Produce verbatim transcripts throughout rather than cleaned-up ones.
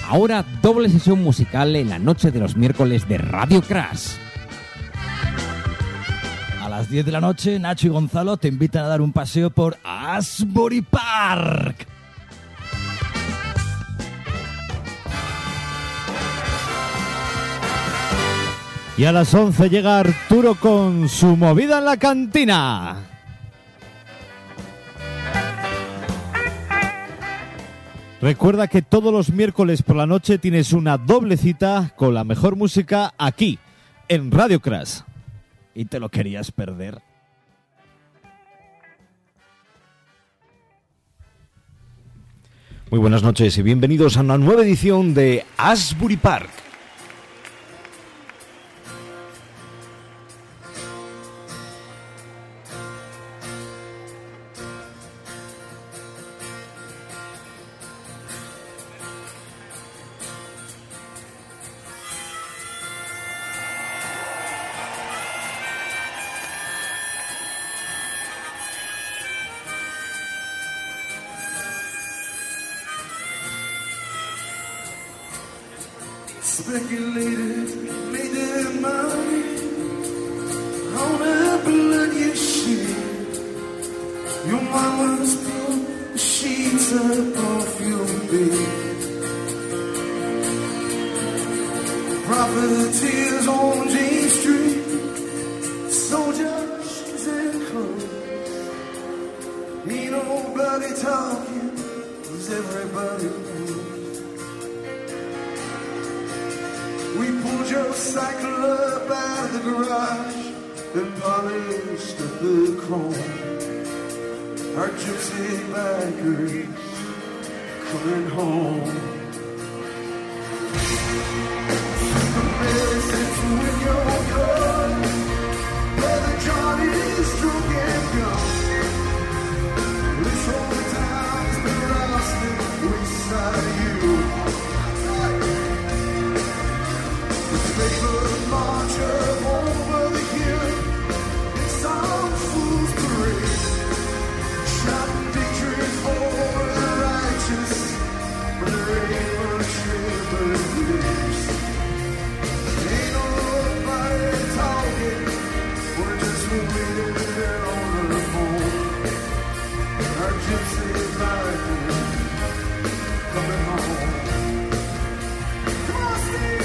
Ahora doble sesión musical en la noche de los miércoles de Radio Crash. A las diez de la noche, Nacho y Gonzalo te invitan a dar un paseo por Asbury Park. Y a las once llega Arturo con su movida en la cantina. Recuerda que todos los miércoles por la noche tienes una doble cita con la mejor música aquí, en Radio Crash. ¿Y te lo querías perder? Muy buenas noches y bienvenidos a una nueva edición de Asbury Park. Speculated, made their money on a bloody sheet. Your mama's pulled the sheets up off your bed. Profiteers on James Street, soldiers and clothes. Ain't nobody talking, 'cause everybody knows. We pulled your cycle up out of the garage and polished up the chrome. Our gypsy bikers coming home. The message with your car, where the Johnny's drunk and gone. This whole town's been rousted beside you. Paper marcher over the hill, it's some fool's parade, shouting victory for the righteous, but there ain't much liberties. Ain't nobody talking, we're just waiting on the phone. Our gypsy bikers coming home. Come on, Steve!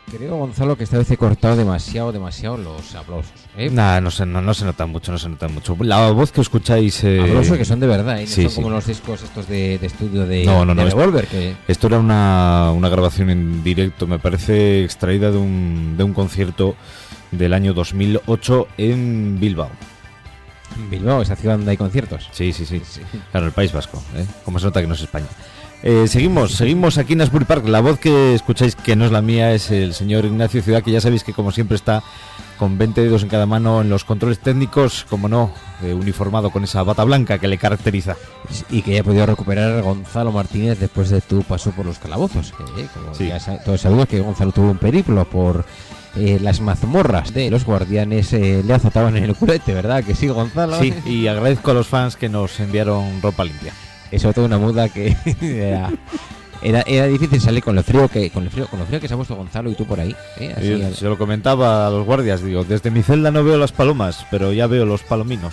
Creo, Gonzalo, que esta vez he cortado demasiado, demasiado los aplausos. ¿eh? Nah, no se, no, no se nota mucho, no se nota mucho. La voz que escucháis... Eh... Aplausos que son de verdad, ¿eh? No sí, son sí. como los discos estos de, de estudio de, No, no, de no, es- Revolver, que... Esto era una, una grabación en directo, me parece extraída de un, de un concierto del año dos mil ocho en Bilbao. Bilbao, esa ciudad donde hay conciertos. Sí, sí, sí. Claro, el País Vasco, ¿eh? Como se nota que no es España. Eh, seguimos, seguimos aquí en Asbury Park. La voz que escucháis, que no es la mía, es el señor Ignacio Ciudad, que ya sabéis que como siempre está con veinte dedos en cada mano en los controles técnicos, como no, eh, uniformado con esa bata blanca que le caracteriza. Y que ya he podido recuperar Gonzalo Martínez después de tu paso por los calabozos. Que, eh, como Sí. ya sa- todos sabemos que Gonzalo tuvo un periplo por eh, las mazmorras de los guardianes, eh, le azotaban en el culete, ¿verdad? Que sí, Gonzalo. Sí, y agradezco a los fans que nos enviaron ropa limpia. Es sobre todo una muda que era, era, era difícil salir con lo frío que con el frío, con lo frío que se ha puesto Gonzalo y tú por ahí. ¿eh? Así, Yo al- se lo comentaba a los guardias, digo, desde mi celda no veo las palomas, pero ya veo los palominos.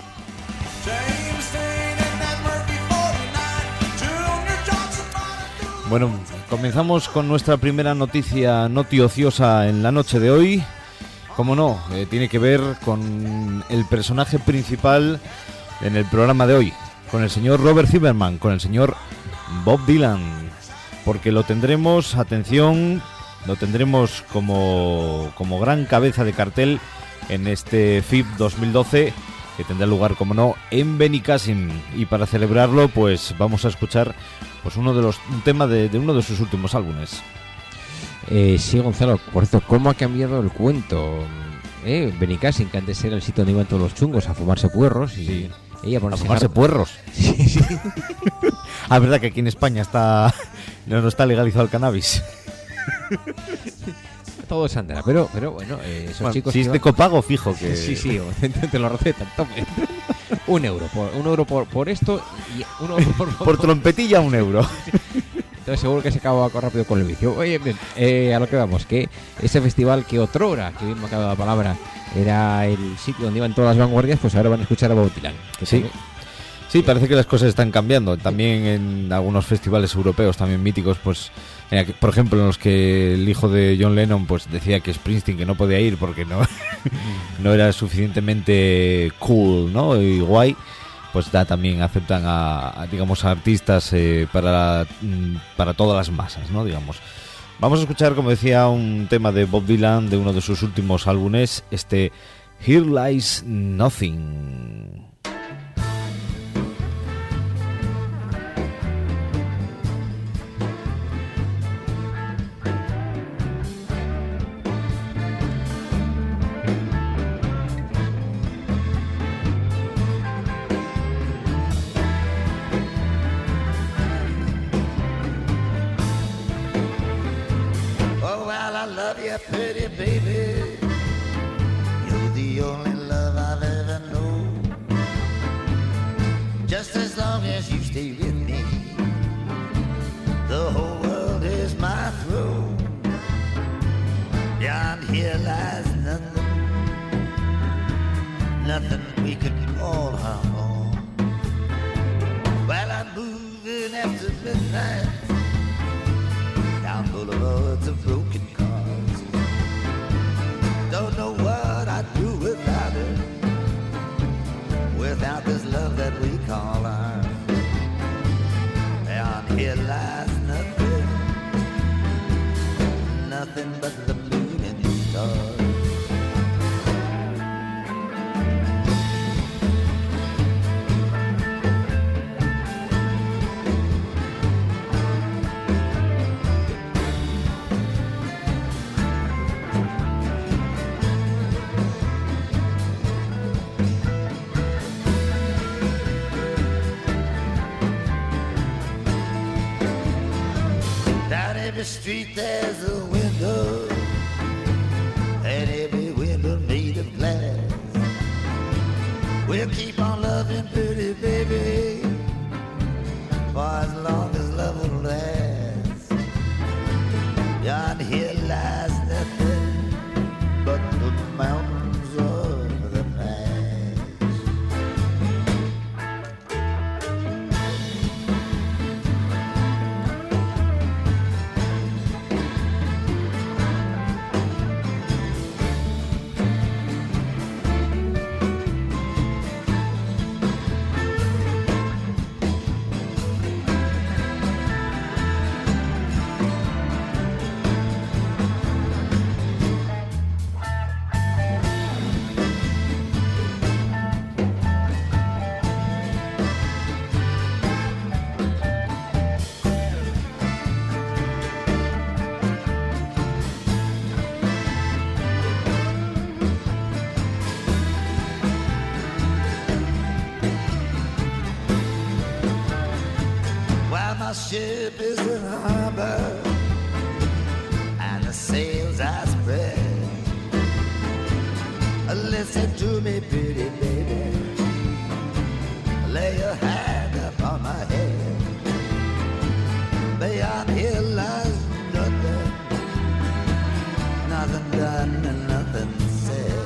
Bueno, comenzamos con nuestra primera noticia noticiosa en la noche de hoy. Como no, eh, tiene que ver con el personaje principal en el programa de hoy, con el señor Robert Zimmerman, con el señor Bob Dylan, porque lo tendremos, atención, lo tendremos como, como gran cabeza de cartel en este F I B dos mil doce, que tendrá lugar, como no, en Benicàssim. Y para celebrarlo, pues vamos a escuchar pues uno de los un tema de, de uno de sus últimos álbumes. Eh, sí, Gonzalo, por cierto, ¿cómo ha cambiado el cuento? Eh, Benicàssim, que antes era el sitio donde iban todos los chungos a fumarse puerros y Sí. ella A ponerse fumarse hard- puerros. Sí, sí. Ah, verdad que aquí en España está no, no está legalizado el cannabis. Todo es andera, pero, pero bueno, eh, esos Bueno, chicos si que es de van- copago, fijo que... Sí, sí, te lo recetan, tome. Un euro, por, un euro por, por esto y un euro por... Por trompetilla, un euro. Entonces seguro que se acaba rápido con el vicio. Oye, bien, eh, a lo que vamos, que ese festival que otrora, que bien me acaba la palabra, era el sitio donde iban todas las vanguardias, pues ahora van a escuchar a Bob Dylan. Que Sí. también- Sí, parece que las cosas están cambiando. También en algunos festivales europeos, también míticos, pues, en aqu- por ejemplo, en los que el hijo de John Lennon pues decía que Springsteen que no podía ir porque no, no era suficientemente cool, ¿no? Y guay, pues da también aceptan a, a, digamos, a artistas eh, para, mm, para todas las masas, ¿no? Digamos. Vamos a escuchar, como decía, un tema de Bob Dylan de uno de sus últimos álbumes, este Here Lies Nothing. Oh, well, I love you, pretty baby. You're the only love I've ever known. Just as long as you stay with me, the whole world is my throne. Beyond here lies nothing, nothing we could call our own. Well, I'm moving after midnight down boulevards of broken cars. Don't know what I'd do without it, without this love that we call ours. And here lies nothing, nothing but the moon and the stars. Down every street there's a window, and every window made of glass. We'll keep on loving pretty baby for as long as love will last. Beyond here lies nothing but the mountains of the past. listen to me, pretty baby. Lay your hand upon my head. Beyond here lies nothing, nothing done and nothing said.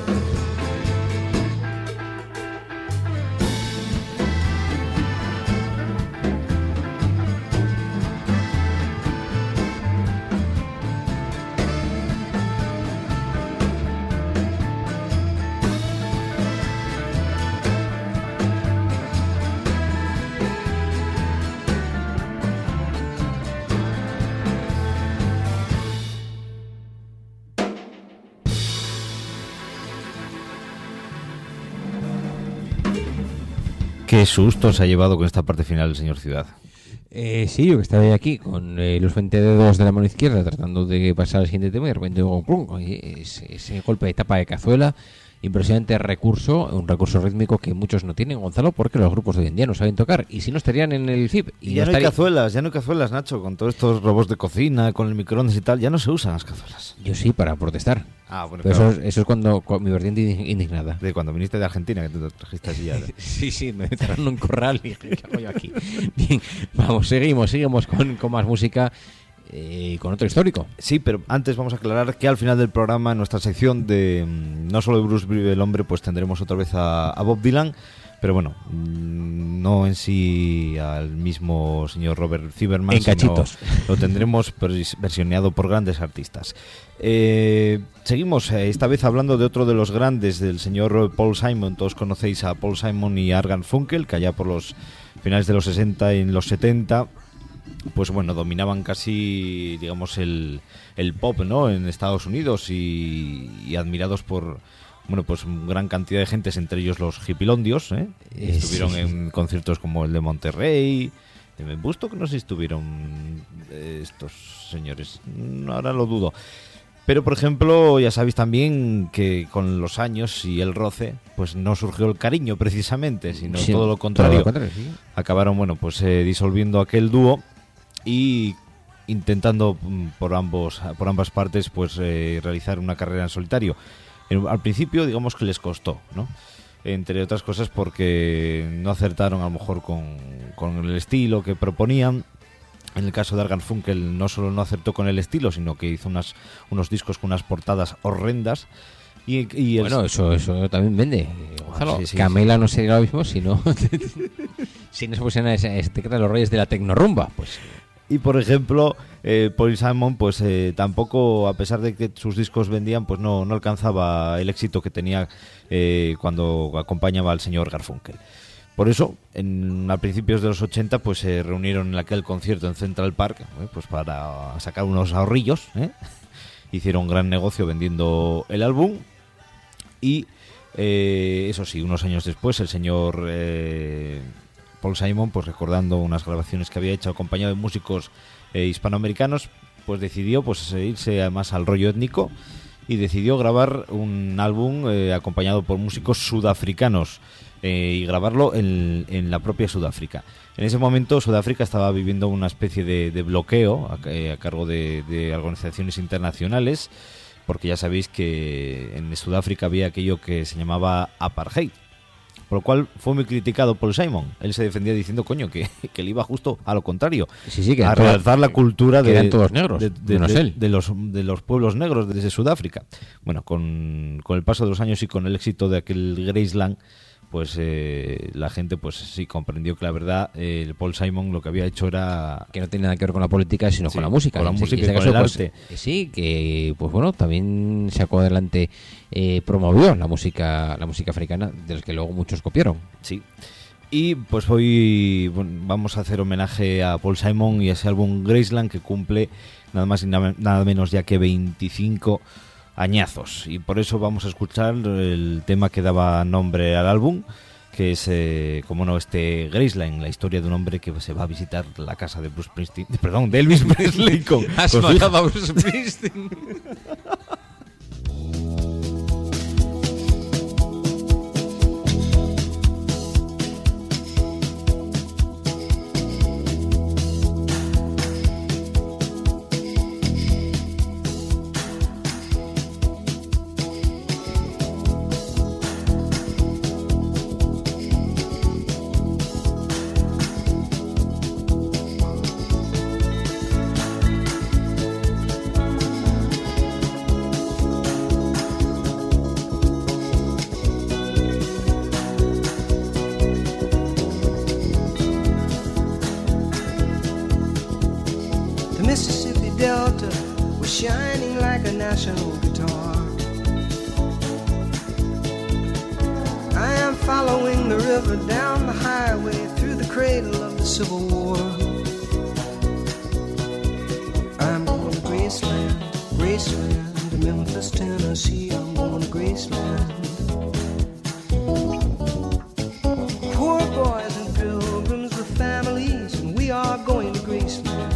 Qué susto se ha llevado con esta parte final el señor Ciudad. Eh, sí, yo que estaba aquí con eh, los veinte dedos de la mano izquierda tratando de pasar al siguiente tema y de repente digo, ¡pum! Ese, ese golpe de tapa de cazuela, impresionante recurso, un recurso rítmico que muchos no tienen, Gonzalo, porque los grupos de hoy en día no saben tocar y si no estarían en el F I P. Y, y ya no no hay estaría... cazuelas, ya no hay cazuelas, Nacho, con todos estos robots de cocina, con el microondas y tal, ya no se usan las cazuelas. Yo sí, para protestar. Ah, bueno, Pero claro. eso, es, eso es cuando, cuando mi vertiente indignada. De cuando viniste de Argentina, que te trajiste así ya. Sí, sí, me metieron en un corral y dije, ¿qué hago yo aquí? Bien, vamos, seguimos, seguimos con, con más música y eh, con otro histórico. Sí, pero antes vamos a aclarar que al final del programa, en nuestra sección de mm, No solo de Bruce vive el hombre, pues tendremos otra vez a, a Bob Dylan, pero bueno, mmm, no en sí al mismo señor Robert Zimmerman, en cachitos. Sino lo tendremos pers- versioneado por grandes artistas. Eh, seguimos eh, esta vez hablando de otro de los grandes, del señor Paul Simon. Todos conocéis a Paul Simon y Art Garfunkel, que allá por los finales de los sesenta y en los setenta, pues bueno, dominaban casi, digamos, el, el pop, ¿no?, en Estados Unidos y, y admirados por, bueno, pues gran cantidad de gentes, entre ellos los hippilondios, ¿eh? Eh, Estuvieron sí. en conciertos como el de Monterrey, de Busto, que no sé si estuvieron eh, estos señores, ahora lo dudo. Pero, por ejemplo, ya sabéis también que con los años y el roce, pues no surgió el cariño precisamente, sino Sí, todo lo contrario. todo lo contrario, sí. Acabaron, bueno, pues eh, disolviendo aquel dúo y intentando mm, por ambos por ambas partes, pues eh, realizar una carrera en solitario. En- al principio, digamos que les costó, ¿no? Entre otras cosas porque no acertaron a lo mejor con, con el estilo que proponían. En el caso de Art Garfunkel no solo no acertó con el estilo, sino que hizo unas, unos discos con unas portadas horrendas. Y, y el- Bueno, eso, eso también vende, eh, Gonzalo. sí, sí, Camela no sería lo mismo si no, si no se pusieran esa etiqueta de los reyes de la tecnorumba. Pues Y por ejemplo, eh, Paul Simon, pues eh, tampoco, a pesar de que sus discos vendían, pues no, no alcanzaba el éxito que tenía eh, cuando acompañaba al señor Garfunkel. Por eso, en, a principios de los ochenta, pues se reunieron en aquel concierto en Central Park, eh, pues para sacar unos ahorrillos, ¿eh? Hicieron un gran negocio vendiendo el álbum y, eh, eso sí, unos años después, el señor eh, Paul Simon, pues recordando unas grabaciones que había hecho acompañado de músicos eh, hispanoamericanos, pues decidió pues irse además al rollo étnico y decidió grabar un álbum eh, acompañado por músicos sudafricanos eh, y grabarlo en, en la propia Sudáfrica. En ese momento Sudáfrica estaba viviendo una especie de, de bloqueo a, eh, a cargo de, de organizaciones internacionales, porque ya sabéis que en Sudáfrica había aquello que se llamaba apartheid. Por lo cual fue muy criticado Paul Simon. Él se defendía diciendo, coño, que, que él iba justo a lo contrario. sí, sí, que A eran todos- realzar la cultura que de, eran todos negros, de, de- menos de- él. de los, de los pueblos negros desde Sudáfrica. Bueno, con, con el paso de los años y con el éxito de aquel Graceland, pues eh, la gente pues sí comprendió que la verdad eh, el Paul Simon lo que había hecho era... que no tiene nada que ver con la política, sino Sí, con la música. con la En música este y con caso, el pues, arte. eh, sí, que pues bueno, también sacó adelante, eh, promovió la música, la música africana, de los que luego muchos copiaron. Sí. Y pues hoy bueno, vamos a hacer homenaje a Paul Simon y a ese álbum Graceland, que cumple nada más y nada, nada menos ya que veinticinco añazos. Y por eso vamos a escuchar el tema que daba nombre al álbum, que es, eh, como no, este Graceland, la historia de un hombre que se va a visitar la casa de Bruce Springsteen, perdón, de Elvis Presley con, Has con su hija. matado a Bruce Springsteen. was shining like a national guitar. I am following the river down the highway through the cradle of the Civil War. I'm going to Graceland, Graceland, to Memphis, Tennessee. I'm going to Graceland. Poor boys and pilgrims with families, and we are going to Graceland.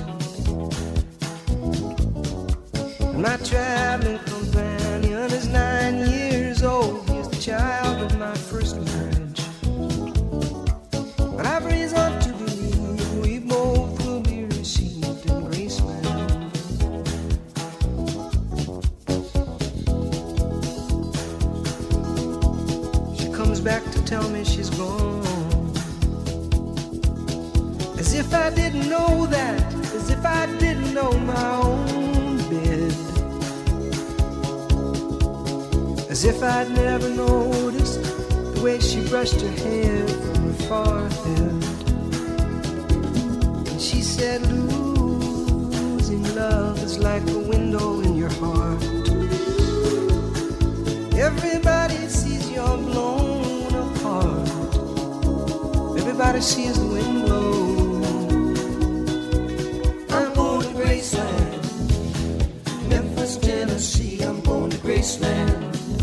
And my traveling companion is nine years old. He's the child of my first marriage. But I've reason to believe we both will be received in Graceland. She comes back to tell me she's gone, as if I didn't know that, as if I didn't know my own bed, as if I'd never noticed the way she brushed her hair from her forehead. And she said, losing love is like a window in your heart. Everybody sees you're blown apart. Everybody sees the wind blow. I'm going to Graceland, Memphis, Tennessee. I'm going to Graceland.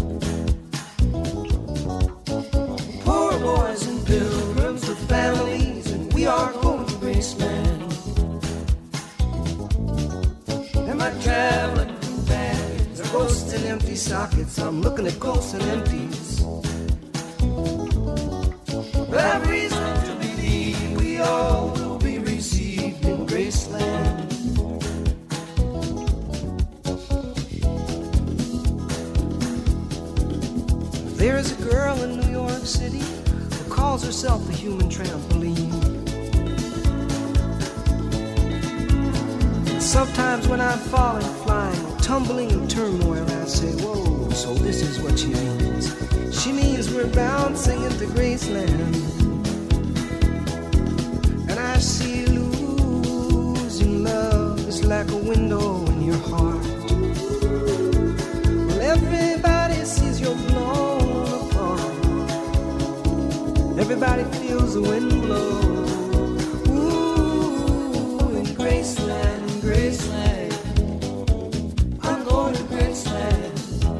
Poor boys and pilgrims with families, and we are going to Graceland. And my traveling companions are ghosts and empty sockets. I'm looking at ghosts and empties. But I've reason to believe we all will be received in Graceland. There is a girl in New York City who calls herself the human trampoline. Sometimes when I'm falling, flying, tumbling in turmoil, I say, whoa, so this is what she means. She means we're bouncing into Graceland. And I see losing love is like a window in your heart. Well, everybody sees you're blown apart. Everybody feels the wind blow. Ooh, in Graceland, in Graceland, I'm going to Graceland.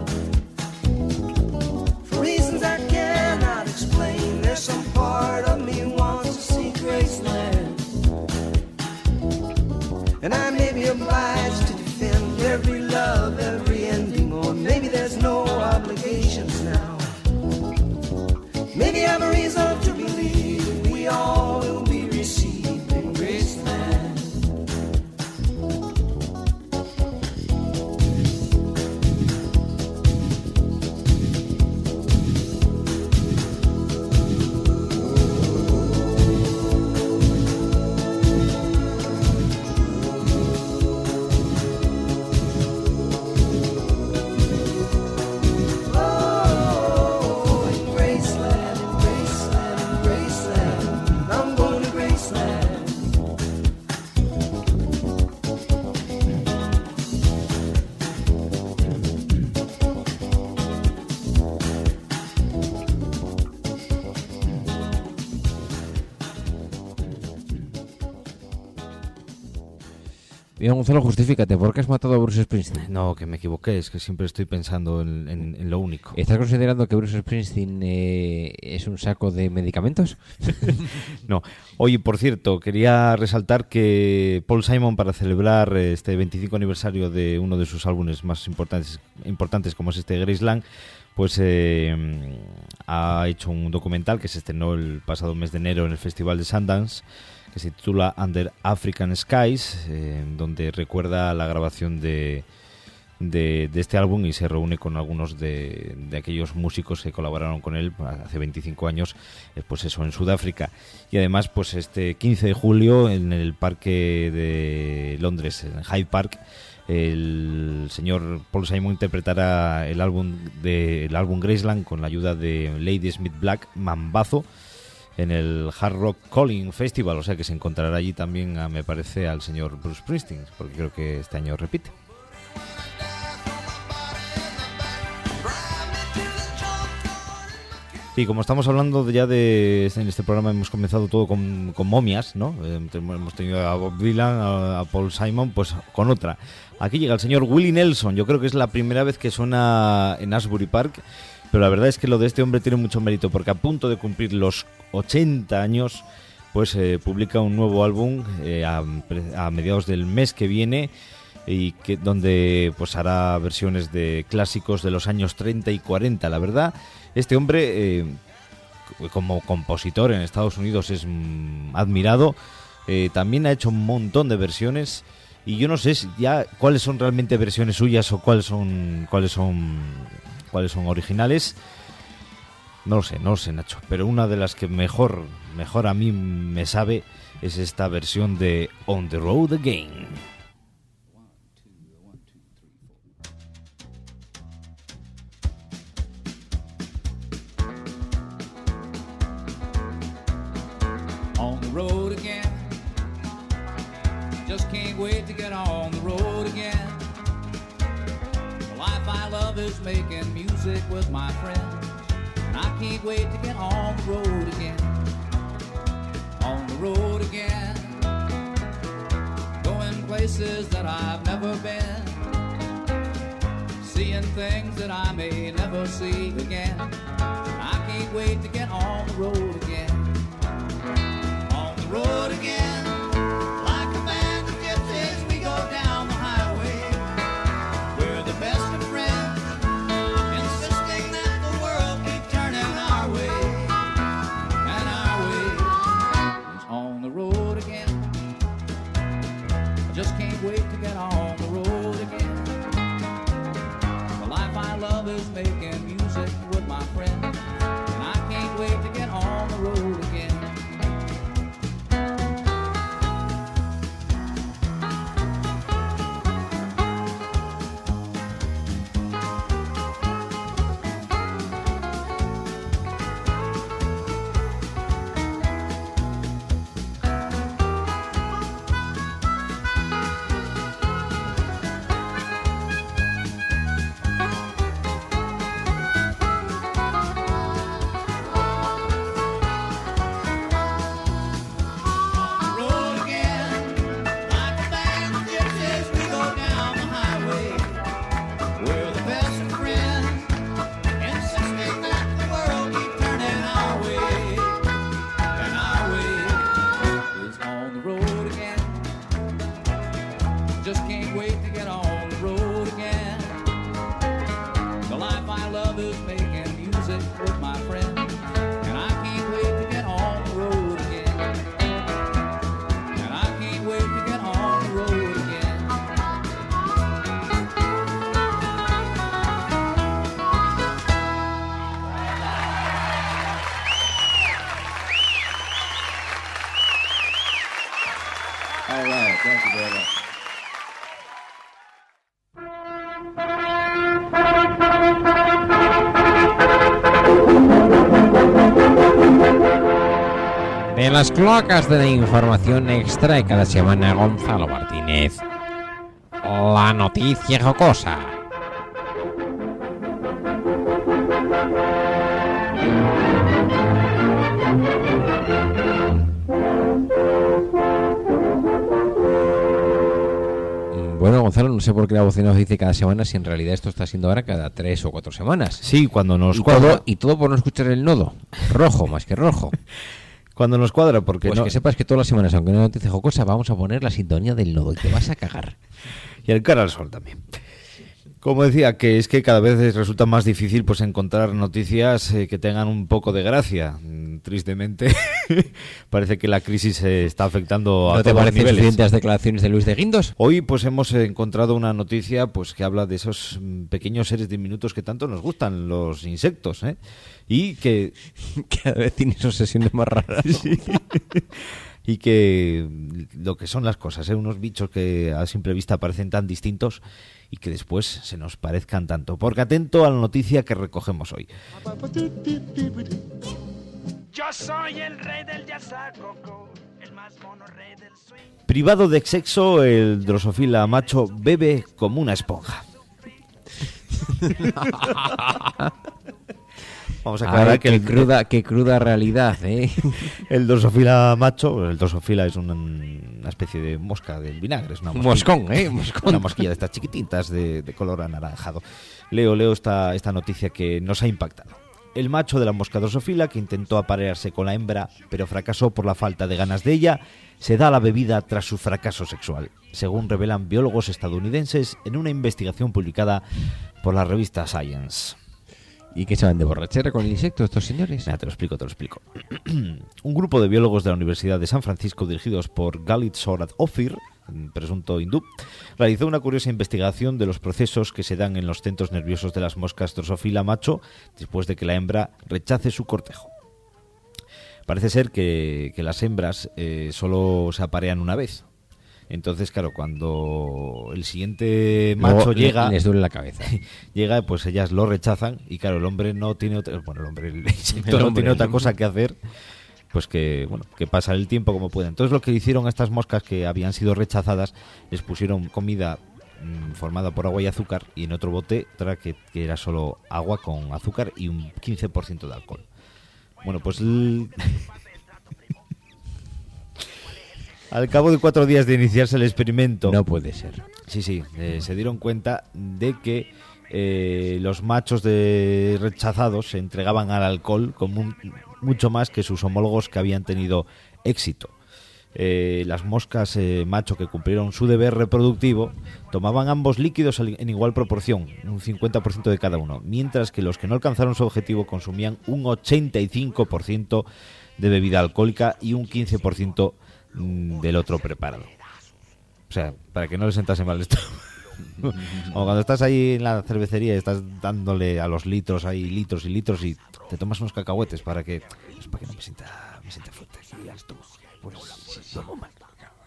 For reasons I cannot explain, there's some part of me wants to see Graceland. And I may be obliged to defend every love, every ending, or maybe there's no obligations now. Maybe I have a reason to believe we all will be received in Graceland. Oh, in Graceland, in Graceland, in Graceland, I'm going to Graceland. Bien, Gonzalo, justifícate, ¿por qué has matado a Bruce Springsteen? No, que me equivoqué, es que siempre estoy pensando en, en- en lo único. ¿Estás considerando que Bruce Springsteen eh, es un saco de medicamentos? No. Oye, por cierto, quería resaltar que Paul Simon, para celebrar eh, este veinticinco aniversario de uno de sus álbumes más importantes, importantes como es este Graceland, pues eh, ha hecho un documental que se estrenó el pasado mes de enero en el Festival de Sundance, que se titula Under African Skies, eh, donde recuerda la grabación de, de, de este álbum y se reúne con algunos de, de aquellos músicos que colaboraron con él hace veinticinco años, eh, pues eso, en Sudáfrica. Y además, pues este quince de julio en el parque de Londres, en Hyde Park, el señor Paul Simon interpretará el álbum de el álbum Graceland con la ayuda de Lady Smith Black Mambazo en el Hard Rock Calling Festival, o sea que se encontrará allí también, a, me parece, al señor Bruce Springsteen, porque creo que este año repite. Sí, como estamos hablando ya de... En este programa hemos comenzado todo con, con momias, ¿no? Eh, hemos tenido a Bob Dylan, a, a Paul Simon, pues con otra. Aquí llega el señor Willie Nelson. Yo creo que es la primera vez que suena en Asbury Park, pero la verdad es que lo de este hombre tiene mucho mérito, porque a punto de cumplir los ochenta años, pues eh, publica un nuevo álbum eh, a, a mediados del mes que viene, y que donde pues hará versiones de clásicos de los años treinta y cuarenta. La verdad, este hombre eh, como compositor en Estados Unidos es mm, admirado. Eh, también ha hecho un montón de versiones, y yo no sé si ya cuáles son realmente versiones suyas o cuáles son cuáles son cuáles son originales. No lo sé, no lo sé, Nacho, pero una de las que mejor mejor a mí me sabe es esta versión de On the Road Again. On the road again, just can't wait to get on the road again. The life I love is making music with my friends, and I can't wait to get on the road again. On the road again, going places that I've never been, seeing things that I may never see again. I can't wait to get on the road again. Road again, like a band of gypsies, we go down the highway. We're the best of friends, insisting that the world keep turning our way, and our way is on the road again. I just can't wait to get on the road again. The life I love is making music with my friends, and I can't wait to get on the road again. De las cloacas de la información extrae cada semana Gonzalo Martínez la noticia jocosa. Bueno, Gonzalo, no sé por qué la bocina nos dice cada semana, si en realidad esto está siendo ahora cada tres o cuatro semanas. Sí, cuando nos y cuadra. Todo, y todo por no escuchar el nodo. Rojo, más que rojo. Cuando nos cuadra, porque pues no... que sepas que todas las semanas, aunque no hay noticia jocosa, vamos a poner la sintonía del nodo y te vas a cagar. Y el cara al sol también. Como decía, que es que cada vez resulta más difícil pues encontrar noticias eh, que tengan un poco de gracia. Tristemente, parece que la crisis eh, está afectando a ¿No te todos los parecen niveles. suficientes declaraciones de Luis de Guindos? Hoy pues hemos encontrado una noticia pues que habla de esos mm, pequeños seres diminutos que tanto nos gustan, los insectos, ¿eh? Y que... Cada vez tienes obsesiones más raras. Sí. Y que lo que son las cosas, ¿eh? Unos bichos que a simple vista parecen tan distintos y que después se nos parezcan tanto. Porque atento a la noticia que recogemos hoy. Yo soy el rey del yazacoco, el más mono rey del swing. Privado de sexo, el drosofila macho bebe como una esponja. Vamos a aclarar Ay, que qué el, cruda, qué cruda realidad, ¿eh? el Drosophila macho, el Drosophila es una, una especie de mosca del vinagre, es una Un mosquilla, moscón, ¿eh? Un moscón. una mosquilla de estas chiquititas de, de color anaranjado. Leo, leo esta, esta noticia que nos ha impactado. El macho de la mosca Drosophila, que intentó aparearse con la hembra, pero fracasó por la falta de ganas de ella, se da a la bebida tras su fracaso sexual, según revelan biólogos estadounidenses en una investigación publicada por la revista Science. ¿Y qué se van de borrachera con el insecto estos señores? Mira, te lo explico, te lo explico. Un grupo de biólogos de la Universidad de San Francisco, dirigidos por Galit Sorat Ophir, un presunto hindú, realizó una curiosa investigación de los procesos que se dan en los centros nerviosos de las moscas Drosophila macho después de que la hembra rechace su cortejo. Parece ser que, que las hembras eh, solo se aparean una vez. Entonces, claro, cuando el siguiente macho Luego llega, les duele la cabeza. llega, pues ellas lo rechazan y claro, el hombre no tiene otra, bueno, el hombre, el insecto El no hombre, tiene otra el cosa que hacer, pues que, bueno, que pasa el tiempo como puede. Entonces, lo que hicieron a estas moscas que habían sido rechazadas, les pusieron comida mmm, formada por agua y azúcar, y en otro bote otra que, que era solo agua con azúcar y un quince por ciento de alcohol. Bueno, pues el... al cabo de cuatro días de iniciarse el experimento, No puede ser. sí, sí, eh, se dieron cuenta de que eh, los machos de rechazados se entregaban al alcohol con mu- mucho más que sus homólogos que habían tenido éxito. Eh, las moscas eh, macho que cumplieron su deber reproductivo tomaban ambos líquidos al- en igual proporción, un cincuenta por ciento de cada uno, mientras que los que no alcanzaron su objetivo consumían un ochenta y cinco por ciento de bebida alcohólica y un quince por ciento mm, del otro preparado. O sea, para que no les sentase mal esto. Como cuando estás ahí en la cervecería y estás dándole a los litros, ahí litros y litros, y te tomas unos cacahuetes para que, pues para que no me sienta, me sienta fuerte aquí al estómago. Pues tomo mal.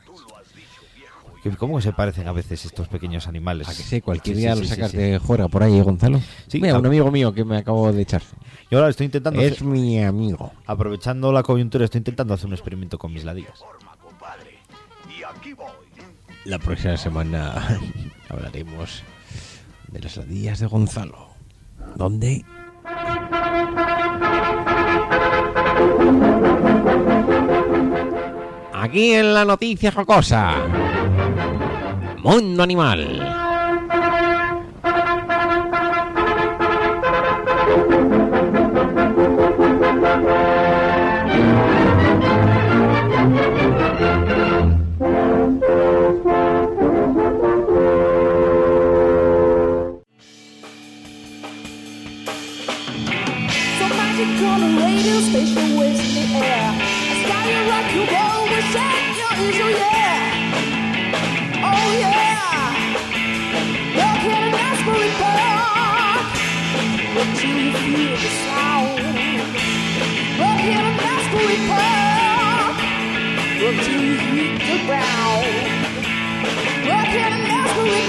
¿Cómo se parecen a veces estos pequeños animales? A que sé, cualquier Sí, día sí, lo sí, sacas sí, de juega por ahí, Gonzalo. Sí, Mira, a- un amigo mío que me acabo de echar. Yo ahora estoy intentando, Es hacer- mi amigo. aprovechando la coyuntura, estoy intentando hacer un experimento con mis ladillas. La próxima semana hablaremos de las ladillas de Gonzalo. ¿Dónde? Aquí en la noticia jocosa. Mundo Animal. So magic on the radio station, waves in the air. A sky you rock your world will shake your ears, oh yeah. Oh yeah. Walking in Asbury Park until you feel the sound. Walking in Asbury Park until you hit the ground. Walking in Asbury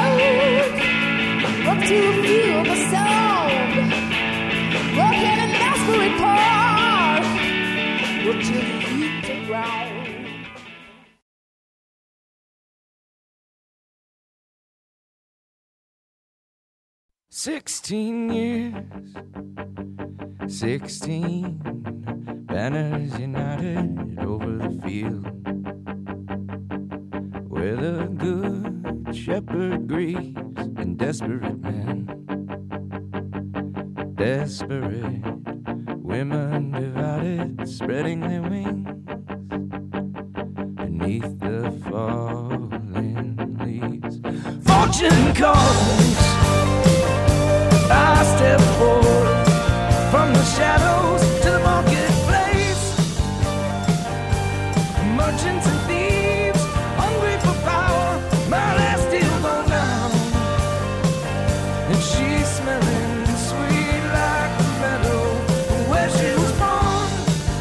Park until you feel the sound. Walking in Asbury Park until you hit the ground. Sixteen years, sixteen banners united over the field, where the good shepherd grieves and desperate men, desperate women divided, spreading their wings beneath the falling leaves. Fortune calls. I step forward from the shadows to the marketplace. Merchants and thieves, hungry for power, my last deal gone down. And she's smelling sweet like the meadow where she was born.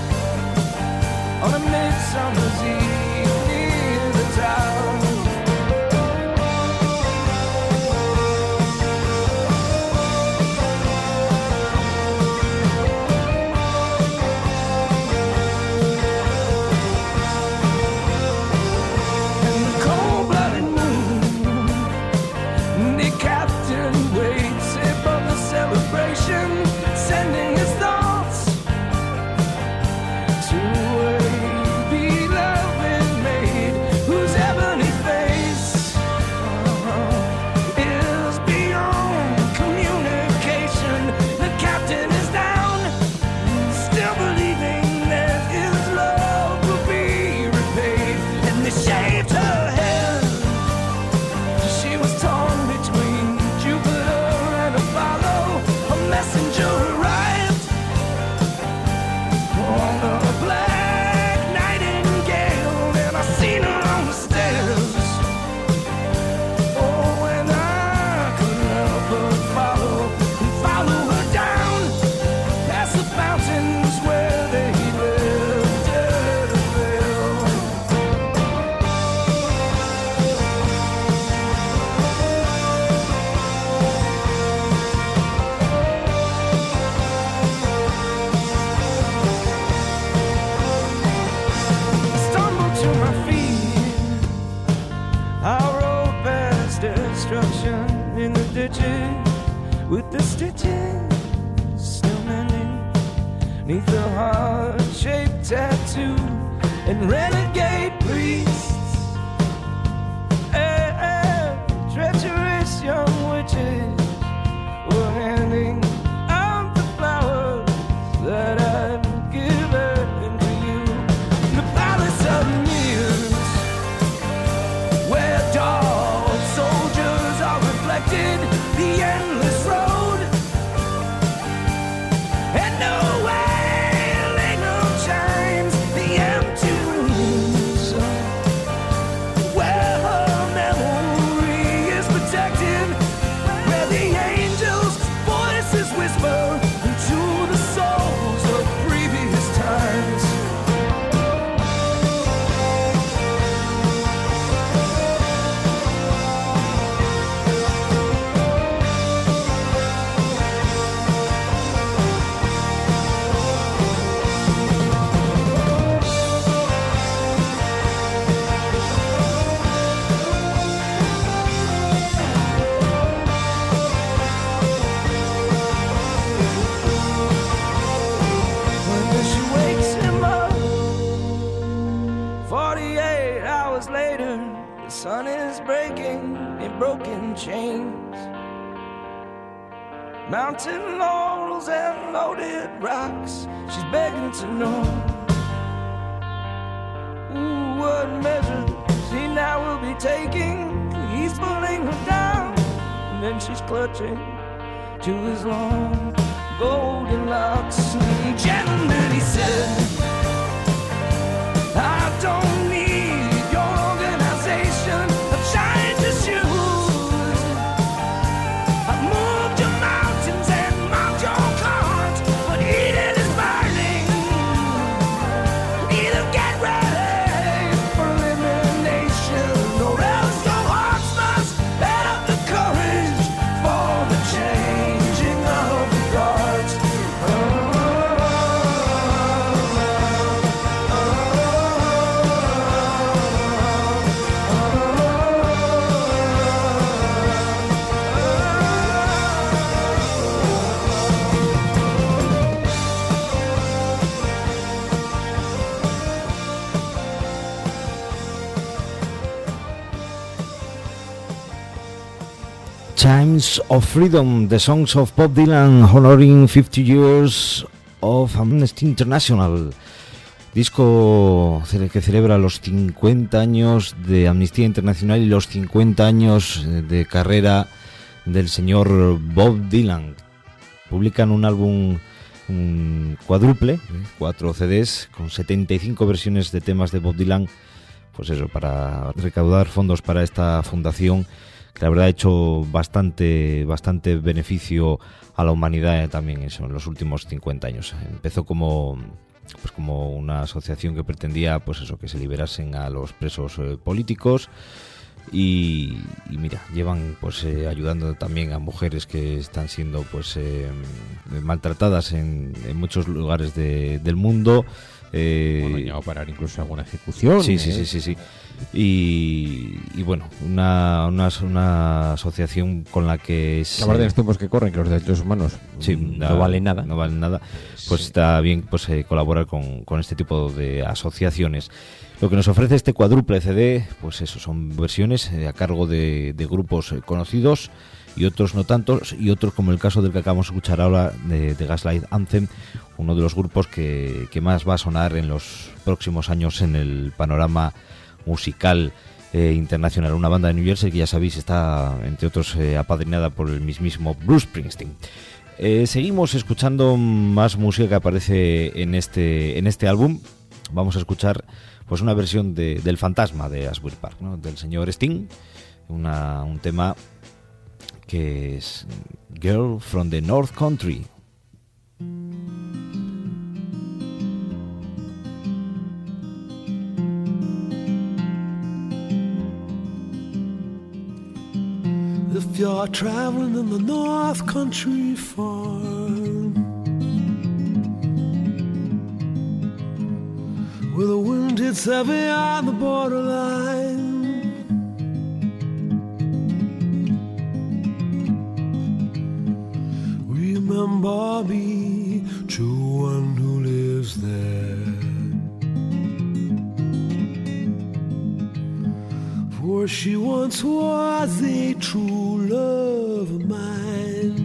On a midsummer's eve near the town. And the cold-blooded moon, the captain waits above the celebration, sending his reflection in the ditches with the stitches still mending neath the heart-shaped tattoo and renegade priests and treacherous young witches were handing out the flowers that I've given to you. The palace of mirrors, where dark soldiers are reflected, the endless road, and no wailing of chimes, the empty rooms, where her memory is protected, where the angels' voices whisper into the souls of previous times. When she wakes him up, forty-eight hours later, the sun is breaking in broken chains. Mountain laurels and loaded rocks, she's begging to know, ooh, what measures he now will be taking. He's pulling her down, and then she's clutching to his long golden locks. And gentlemen, he said, I don't need your organization of giant shoes. I've moved your mountains and mocked your cards, but Eden is burning. Either get ready for elimination, or else your hearts must let up the courage for the changing of the guards. Chimes of Freedom, the songs of Bob Dylan honoring fifty years of Amnesty International. Disco cele- que celebra los cincuenta años de Amnistía Internacional y los cincuenta años de carrera del señor Bob Dylan. Publican un álbum un cuádruple, ¿eh? cuatro C Ds con setenta y cinco versiones de temas de Bob Dylan, pues eso, para recaudar fondos para esta fundación que la verdad ha hecho bastante bastante beneficio a la humanidad, eh, también eso en los últimos cincuenta años. Empezó como pues como una asociación que pretendía pues eso, que se liberasen a los presos eh, políticos. Y, y mira, llevan pues eh, ayudando también a mujeres que están siendo pues eh, maltratadas en, en muchos lugares de, del mundo. Eh, Bueno, llegado a parar incluso alguna ejecución. Sí, ¿eh? sí, sí, sí, sí. Y, y bueno, una, una, una asociación con la que es, La verdad, en los tiempos que corren, que los derechos humanos sí, mm, da- no valen nada. No valen nada. Pues Sí. está bien pues eh, colaborar con, con este tipo de asociaciones. Lo que nos ofrece este cuádruple C D, pues eso, son versiones eh, a cargo de, de grupos eh, conocidos y otros no tantos, y otros como el caso del que acabamos de escuchar ahora de, de Gaslight Anthem, uno de los grupos que, que más va a sonar en los próximos años en el panorama musical eh, internacional. Una banda de New Jersey que ya sabéis está, entre otros, eh, apadrinada por el mismísimo Bruce Springsteen. Eh, seguimos escuchando más música que aparece en este, en este álbum. Vamos a escuchar pues una versión de, del Fantasma de Asbury Park, ¿no? Del señor Sting, una, un tema que es Girl from the North Country. If you're traveling in the North Country farm, where the wind hits heavy on the borderline, Remember me, true one who lives there. For she once was a true love of mine.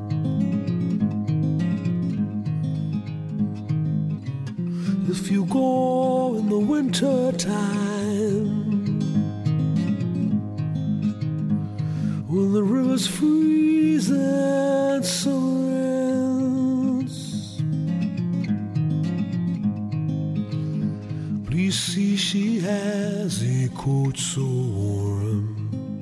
If you go in the winter time, when the rivers freeze and summer ends, please see she has a coat so warm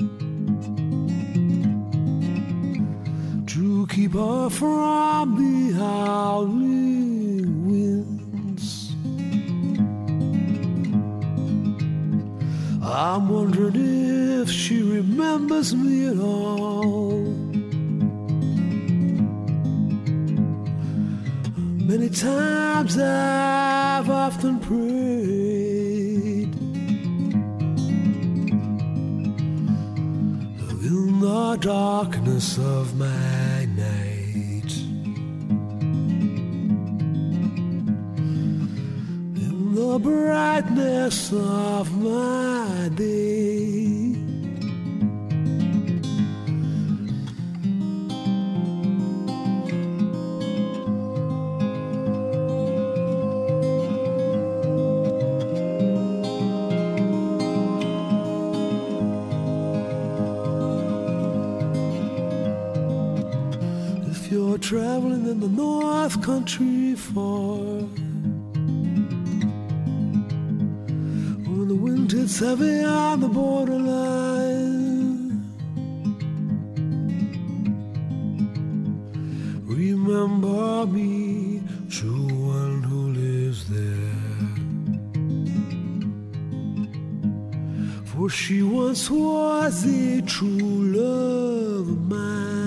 to keep her from the howling winds. I'm wondering if she remembers me at all. Many times I've often prayed in the darkness of my night, in the brightness of my day. Traveling in the North Country far, when the wind hits heavy on the borderline, remember me, true one who lives there. For she once was a true love of mine.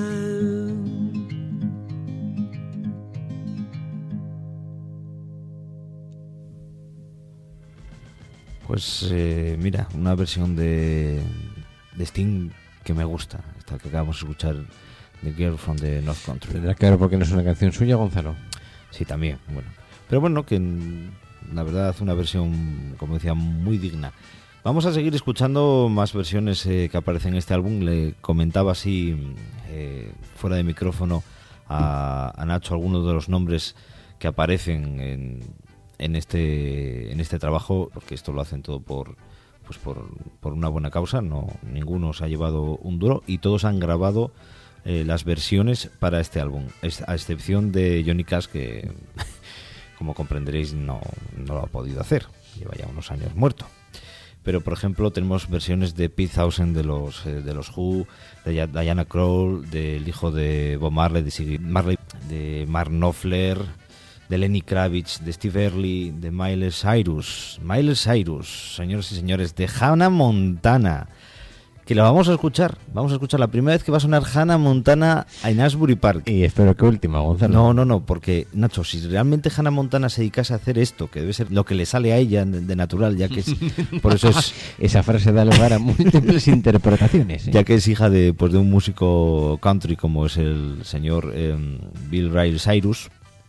Pues eh, mira, una versión de, de Sting que me gusta, esta que acabamos de escuchar, The Girl from the North Country. Tendrá que ver porque no es una canción suya, Gonzalo. Sí, también, bueno. Pero bueno, que la verdad hace una versión, como decía, muy digna. Vamos a seguir escuchando más versiones eh, que aparecen en este álbum. Le comentaba así, eh, fuera de micrófono, a, a Nacho algunos de los nombres que aparecen en... en este en este trabajo, porque esto lo hacen todo por pues por, por una buena causa. No, ninguno se ha llevado un duro y todos han grabado eh, las versiones para este álbum, a excepción de Johnny Cash, que como comprenderéis no, no lo ha podido hacer, lleva ya unos años muerto. Pero por ejemplo tenemos versiones de Pete Townshend de los eh, de los Who, de Diana Krall, del hijo de Bob Marley, de Siggy Marley, de Mark Knopfler, de Lenny Kravitz, de Steve Earle, de Miley Cyrus, Miley Cyrus, señores y señores, de Hannah Montana, que la vamos a escuchar, vamos a escuchar la primera vez que va a sonar Hannah Montana en Asbury Park. Y espero que última, Gonzalo. No, no, no, porque, Nacho, si realmente Hannah Montana se dedicase a hacer esto, que debe ser lo que le sale a ella de, de natural, ya que es, por eso es... Esa frase da lugar a múltiples interpretaciones, ¿eh? Ya que es hija de, pues, de un músico country como es el señor eh, Bill Riley Cyrus,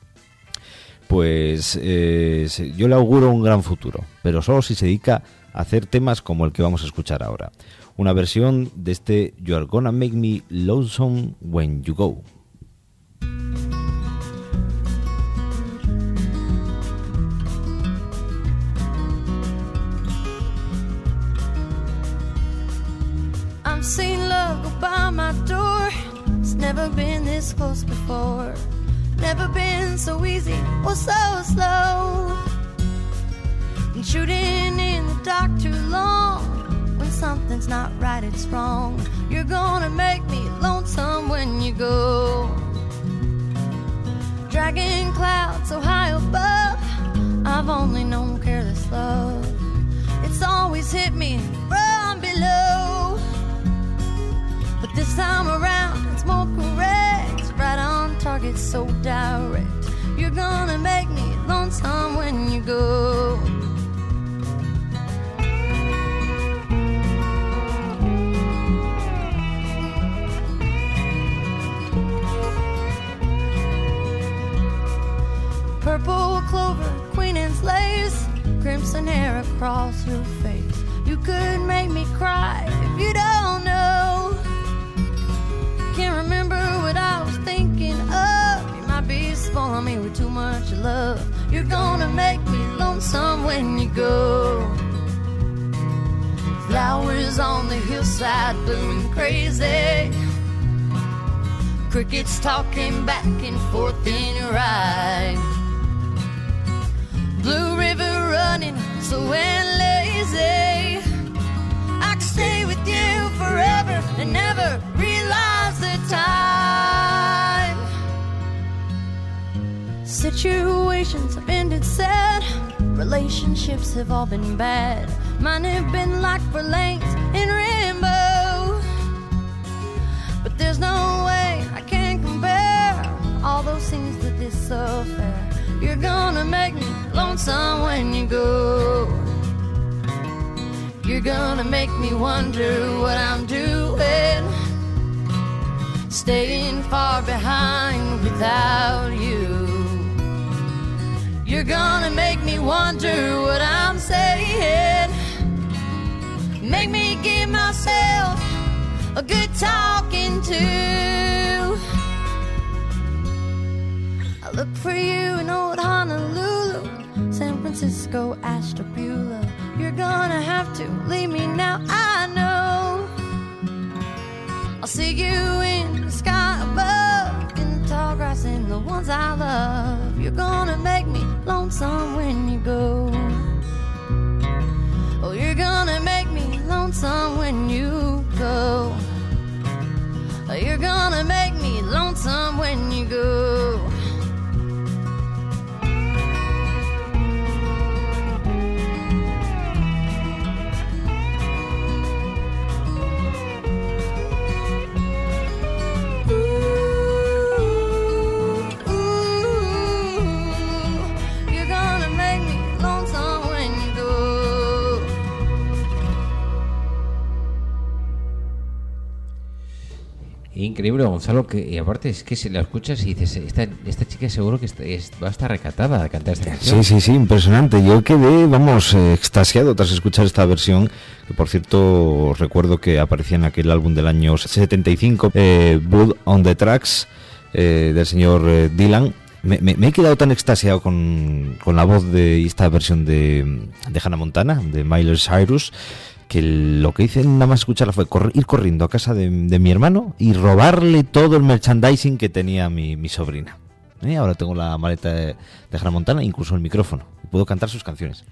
pues eh, yo le auguro un gran futuro, pero solo si se dedica a hacer temas como el que vamos a escuchar ahora. Una versión de este You Are Gonna Make Me Lonesome When You Go. I'm seeing love go by my door. It's never been this close before. Never been so easy or so slow. And shooting in the dark too long. When something's not right, it's wrong. You're gonna make me lonesome when you go. Dragging clouds so high above. I've only known careless love. It's always hit me from below. But this time around, it's more correct. Right on target, so direct. You're gonna make me lonesome when you go. crimson hair across her face. You could make me cry if you don't know. Can't remember what I was thinking of. You might be spoiling me with too much love. You're gonna make me lonesome when you go. Flowers on the hillside blooming crazy. Crickets talking back and forth in your eye. Blue river running slow and lazy. I could stay with you forever and never realize the time. Situations have ended sad. Relationships have all been bad. Mine have been like for lanes in rainbow. But there's no way I can compare all those things to this affair. You're gonna make me lonesome when you go. You're gonna make me wonder what I'm doing, staying far behind without you. You're gonna make me wonder what I'm saying, make me give myself a good talking to. I look for you in old Honolulu, San Francisco, Ashtabula. You're gonna have to leave me now, I know. I'll see you in the sky above, in the tall grass and the ones I love. You're gonna make me lonesome when you go. Oh, you're gonna make me lonesome when you go. Oh, you're gonna make me lonesome when you go. Increíble, Gonzalo, que y aparte es que si la escuchas y dices, esta, esta chica seguro que está, es, va a estar recatada a cantar esta canción. Sí, sí, sí, impresionante. Yo quedé, vamos, eh, extasiado tras escuchar esta versión, que por cierto recuerdo que aparecía en aquel álbum del año setenta y cinco, eh, Blood on the Tracks, eh, del señor eh, Dylan. Me, me, me he quedado tan extasiado con, con la voz de esta versión de, de Hannah Montana, de Miley Cyrus, que lo que hice nada más escucharla fue correr, ir corriendo a casa de, de mi hermano y robarle todo el merchandising que tenía mi, mi sobrina. ¿Eh? Ahora tengo la maleta de, de Hannah Montana, incluso el micrófono, y puedo cantar sus canciones.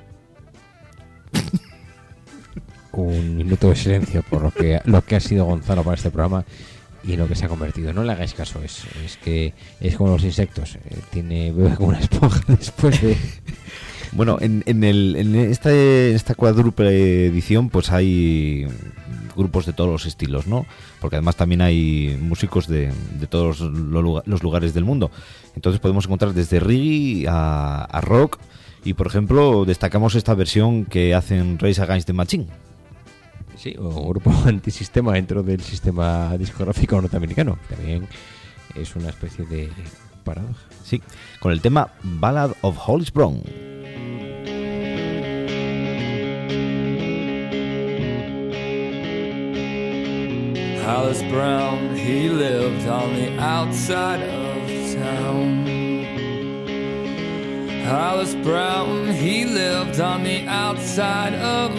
Un minuto de silencio por lo que, lo que ha sido Gonzalo para este programa y lo que se ha convertido. No le hagáis caso, es, es que es como los insectos, eh, tiene bebe como una esponja después de... Bueno, en, en, el, en esta, esta cuádruple edición pues hay grupos de todos los estilos, ¿no? Porque además también hay músicos de, de todos los lugares del mundo. Entonces podemos encontrar desde reggae a, a rock y, por ejemplo, destacamos esta versión que hacen Rage Against the Machine. Sí, un grupo antisistema dentro del sistema discográfico norteamericano. También es una especie de paradoja. Sí, con el tema Ballad of Hollis Brown. Hollis Brown, he lived on the outside of town. Hollis Brown, he lived on the outside of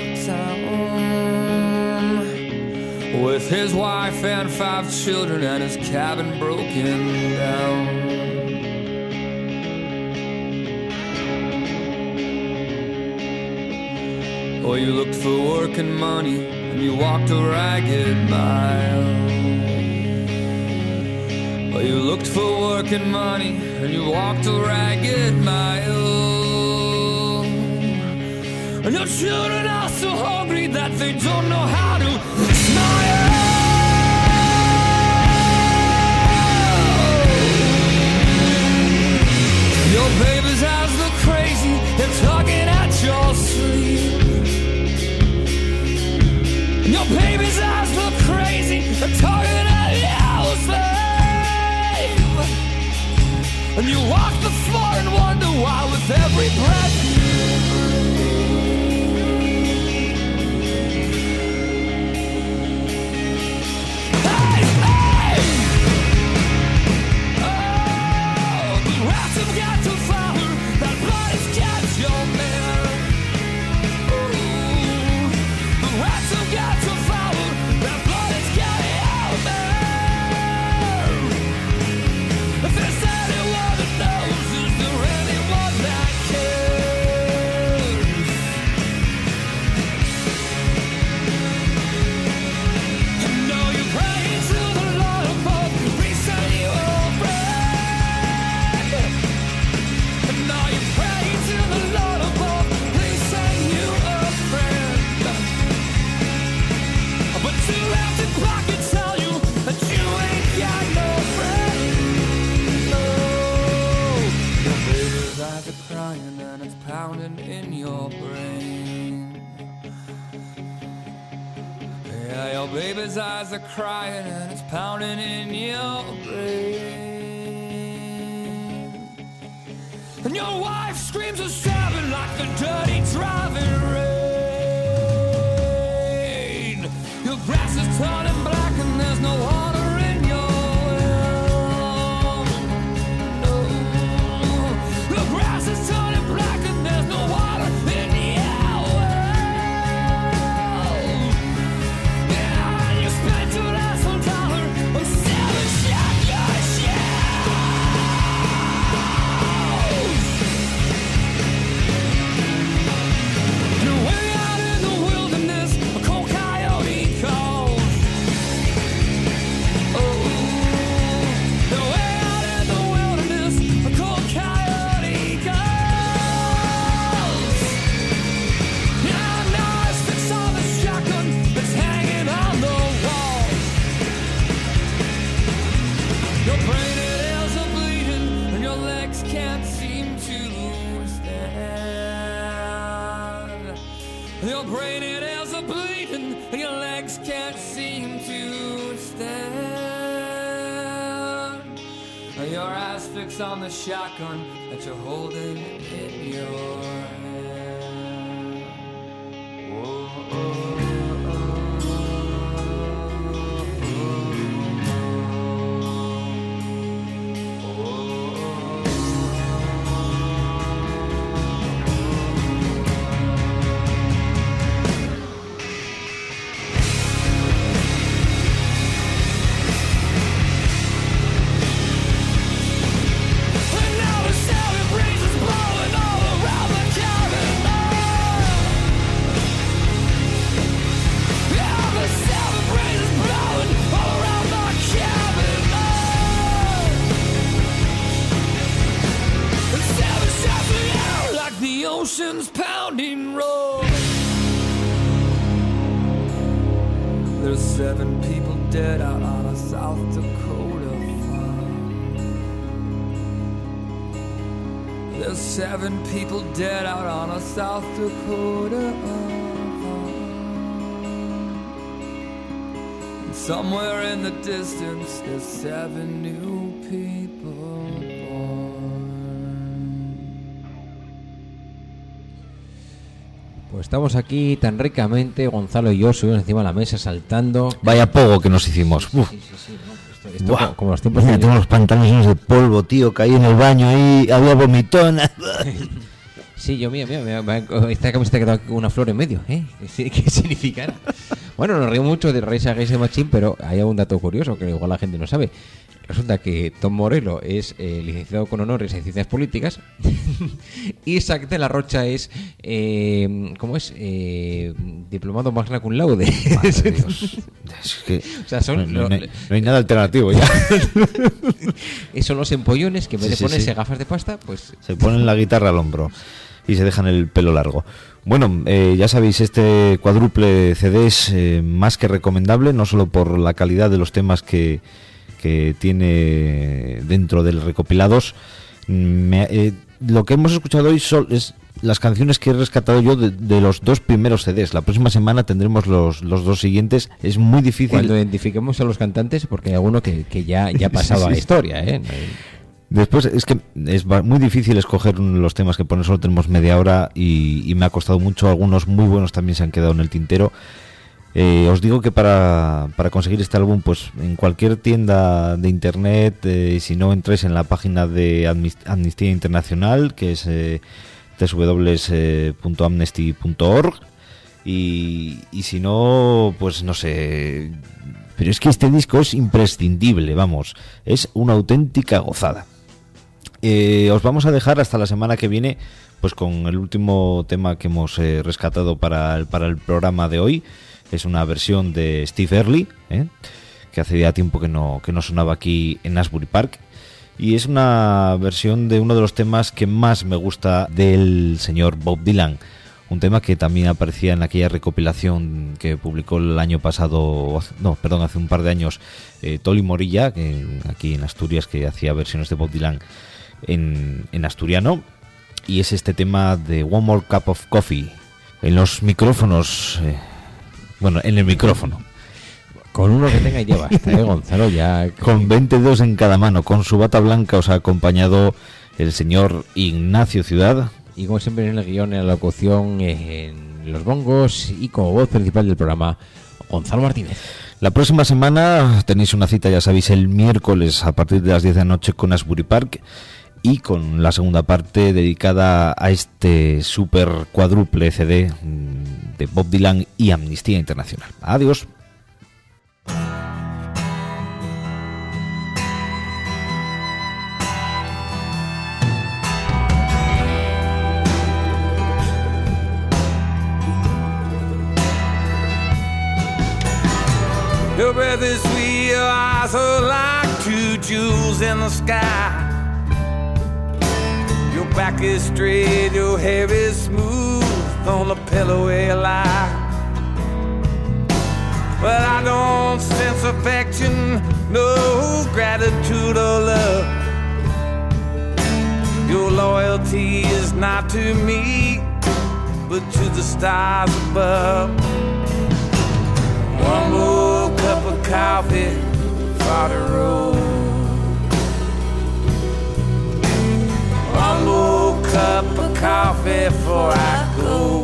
town, with his wife and five children and his cabin broken down. Well, you looked for work and money, and you walked a ragged mile. Well, you looked for work and money, and you walked a ragged mile. And your children are so hungry that they don't know how to smile. Your baby's eyes look crazy, they're tugging at your sleeve. Your baby's eyes look crazy, they're tugging at your sleeve. And you walk the floor and wonder why with every breath his eyes are crying and it's pounding in your brain. And your wife screams a sobbing like the dirty driving rain. Your grass is turning black and there's no water in your well. No. Your grass is turning black and there's no water in your well. Yeah, you spent your last one dollar on seven shotgun shells. You're way out in the wilderness, a cold coyote calls. Oh, you're way out in the wilderness, a cold coyote calls. Yeah, now it's fixed on the shotgun that's hanging on the wall. Your brain and ears are bleeding and your legs can't seem to stand. Your brain and ears are bleeding and your legs can't seem to stand. Your eyes fixed on the shotgun that you're holding in your hand. Whoa, oh, and now the seven breezes blowing all around the cabin. Yeah, the seven breezes blowing all around the cabin. The seven shots in the air like the ocean's pounding roar. There's seven people dead out on a South Dakota farm. There's seven people dead out on a South Dakota farm. And somewhere in the distance, there's seven new people born. Pues estamos aquí tan ricamente, Gonzalo y yo subimos encima de la mesa saltando. Vaya pogo que nos hicimos. Uf. Sí, sí, sí, ¿no? Esto, esto Buah. como, como los tiempos Mira, de... tengo los pantalones llenos de polvo, tío. Caí en el baño ahí, había vomitón. Sí, yo, mira, mira, mira, mira, esta camiseta que quedado con una flor en medio, ¿eh? ¿Qué, si- qué significará? Bueno, nos río mucho de Reyes Against the Machine, pero hay un dato curioso que igual la gente no sabe. Resulta que Tom Morello es eh, licenciado con honores en Ciencias Políticas y Isaac de la Rocha es, eh, ¿cómo es? Eh, diplomado magna cum laude. Madre Dios. Es que O sea, son, no, no- lo- no hay, no hay nada alternativo ya. son los empollones que en vez Sí, de sí, ponerse sí. gafas de pasta, pues Se ponen la guitarra al hombro y se dejan el pelo largo. Bueno, eh, ya sabéis, este cuádruple C D es eh, más que recomendable, no solo por la calidad de los temas que, que tiene dentro del recopilados. Me- eh, lo que hemos escuchado hoy son, es las canciones que he rescatado yo de, de los dos primeros C Ds. La próxima semana tendremos los, los dos siguientes. Es muy difícil. cuando identifiquemos a los cantantes, porque hay alguno que, que ya, ya pasaba Sí, a sí. historia, ¿eh? Después es que es ba- muy difícil escoger un- los temas que ponen, solo tenemos media hora y, y me ha costado mucho. Algunos muy buenos también se han quedado en el tintero. Eh, os digo que para, para conseguir este álbum, pues en cualquier tienda de internet, eh, si no entráis en la página de Amnis- Amnistía Internacional, que es eh, doble u doble u doble u punto amnesty punto org, y, y si no, pues no sé. Pero es que este disco es imprescindible, vamos, es una auténtica gozada. Eh, os vamos a dejar hasta la semana que viene, pues con el último tema que hemos eh, rescatado para el, para el programa de hoy. Es una versión de Steve Earle, ¿eh? que hace ya tiempo que no, que no sonaba aquí en Asbury Park. Y es una versión de uno de los temas que más me gusta del señor Bob Dylan. Un tema que también aparecía en aquella recopilación que publicó el año pasado, no, perdón, hace un par de años, eh, Toli Morilla, que, aquí en Asturias, que hacía versiones de Bob Dylan en, en asturiano. Y es este tema de One More Cup of Coffee. En los micrófonos, eh, bueno, en el micrófono. Con uno que tenga y lleva, basta, ¿eh, Gonzalo? Ya... Con veinte dedos en cada mano, con su bata blanca os ha acompañado el señor Ignacio Ciudad. Y como siempre en el guión, en la locución, en los bongos y como voz principal del programa, Gonzalo Martínez. La próxima semana tenéis una cita, ya sabéis, el miércoles a partir de las diez de la noche con Asbury Park y con la segunda parte dedicada a este super cuádruple C D de Bob Dylan y Amnistía Internacional. Adiós. Your breath is sweet, your eyes are like two jewels in the sky. Your back is straight, your hair is smooth on the pillow where you lie. But I don't sense affection, no gratitude or love. Your loyalty is not to me, but to the stars above. One more cup of coffee for the road. One more cup of coffee before I go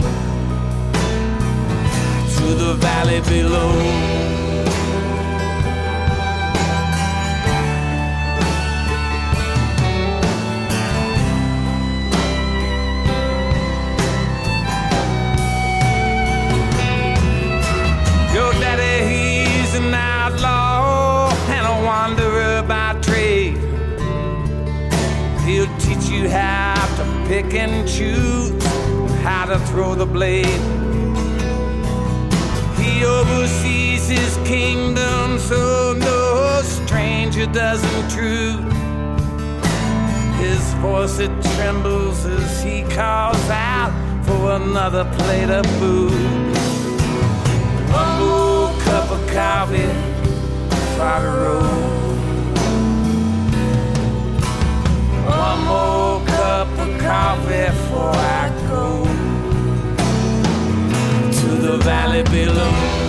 to the valley below. Your daddy, he's an outlaw and a wanderer by trade. He'll teach you how to pick and choose, how to throw the blade. He oversees his kingdom so no stranger does intrude. His voice, it trembles as he calls out for another plate of food. One more cup of coffee for the road. One more cup of coffee before I go to the valley below.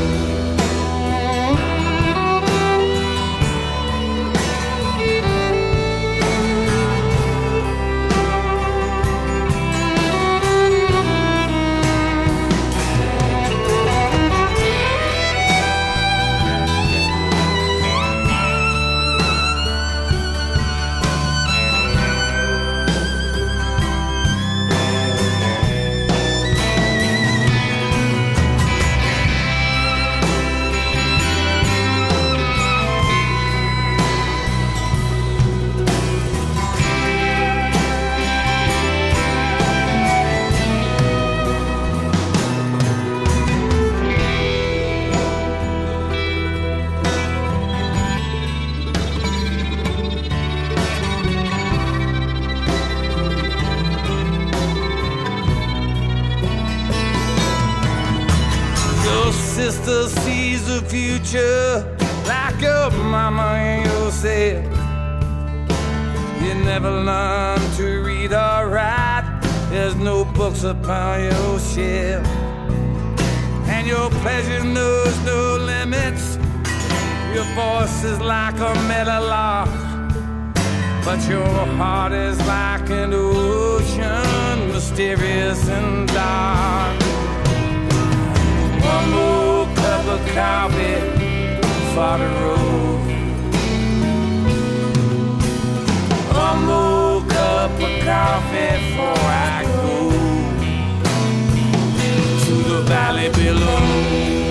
Sister sees the future like your mama and yourself. You never learn to read or write. There's no books upon your shelf. And your pleasure knows no limits. Your voice is like a meadowlark, but your heart is like an ocean, mysterious and dark. One more cup of coffee for the road. One more cup of coffee before I go to the valley below.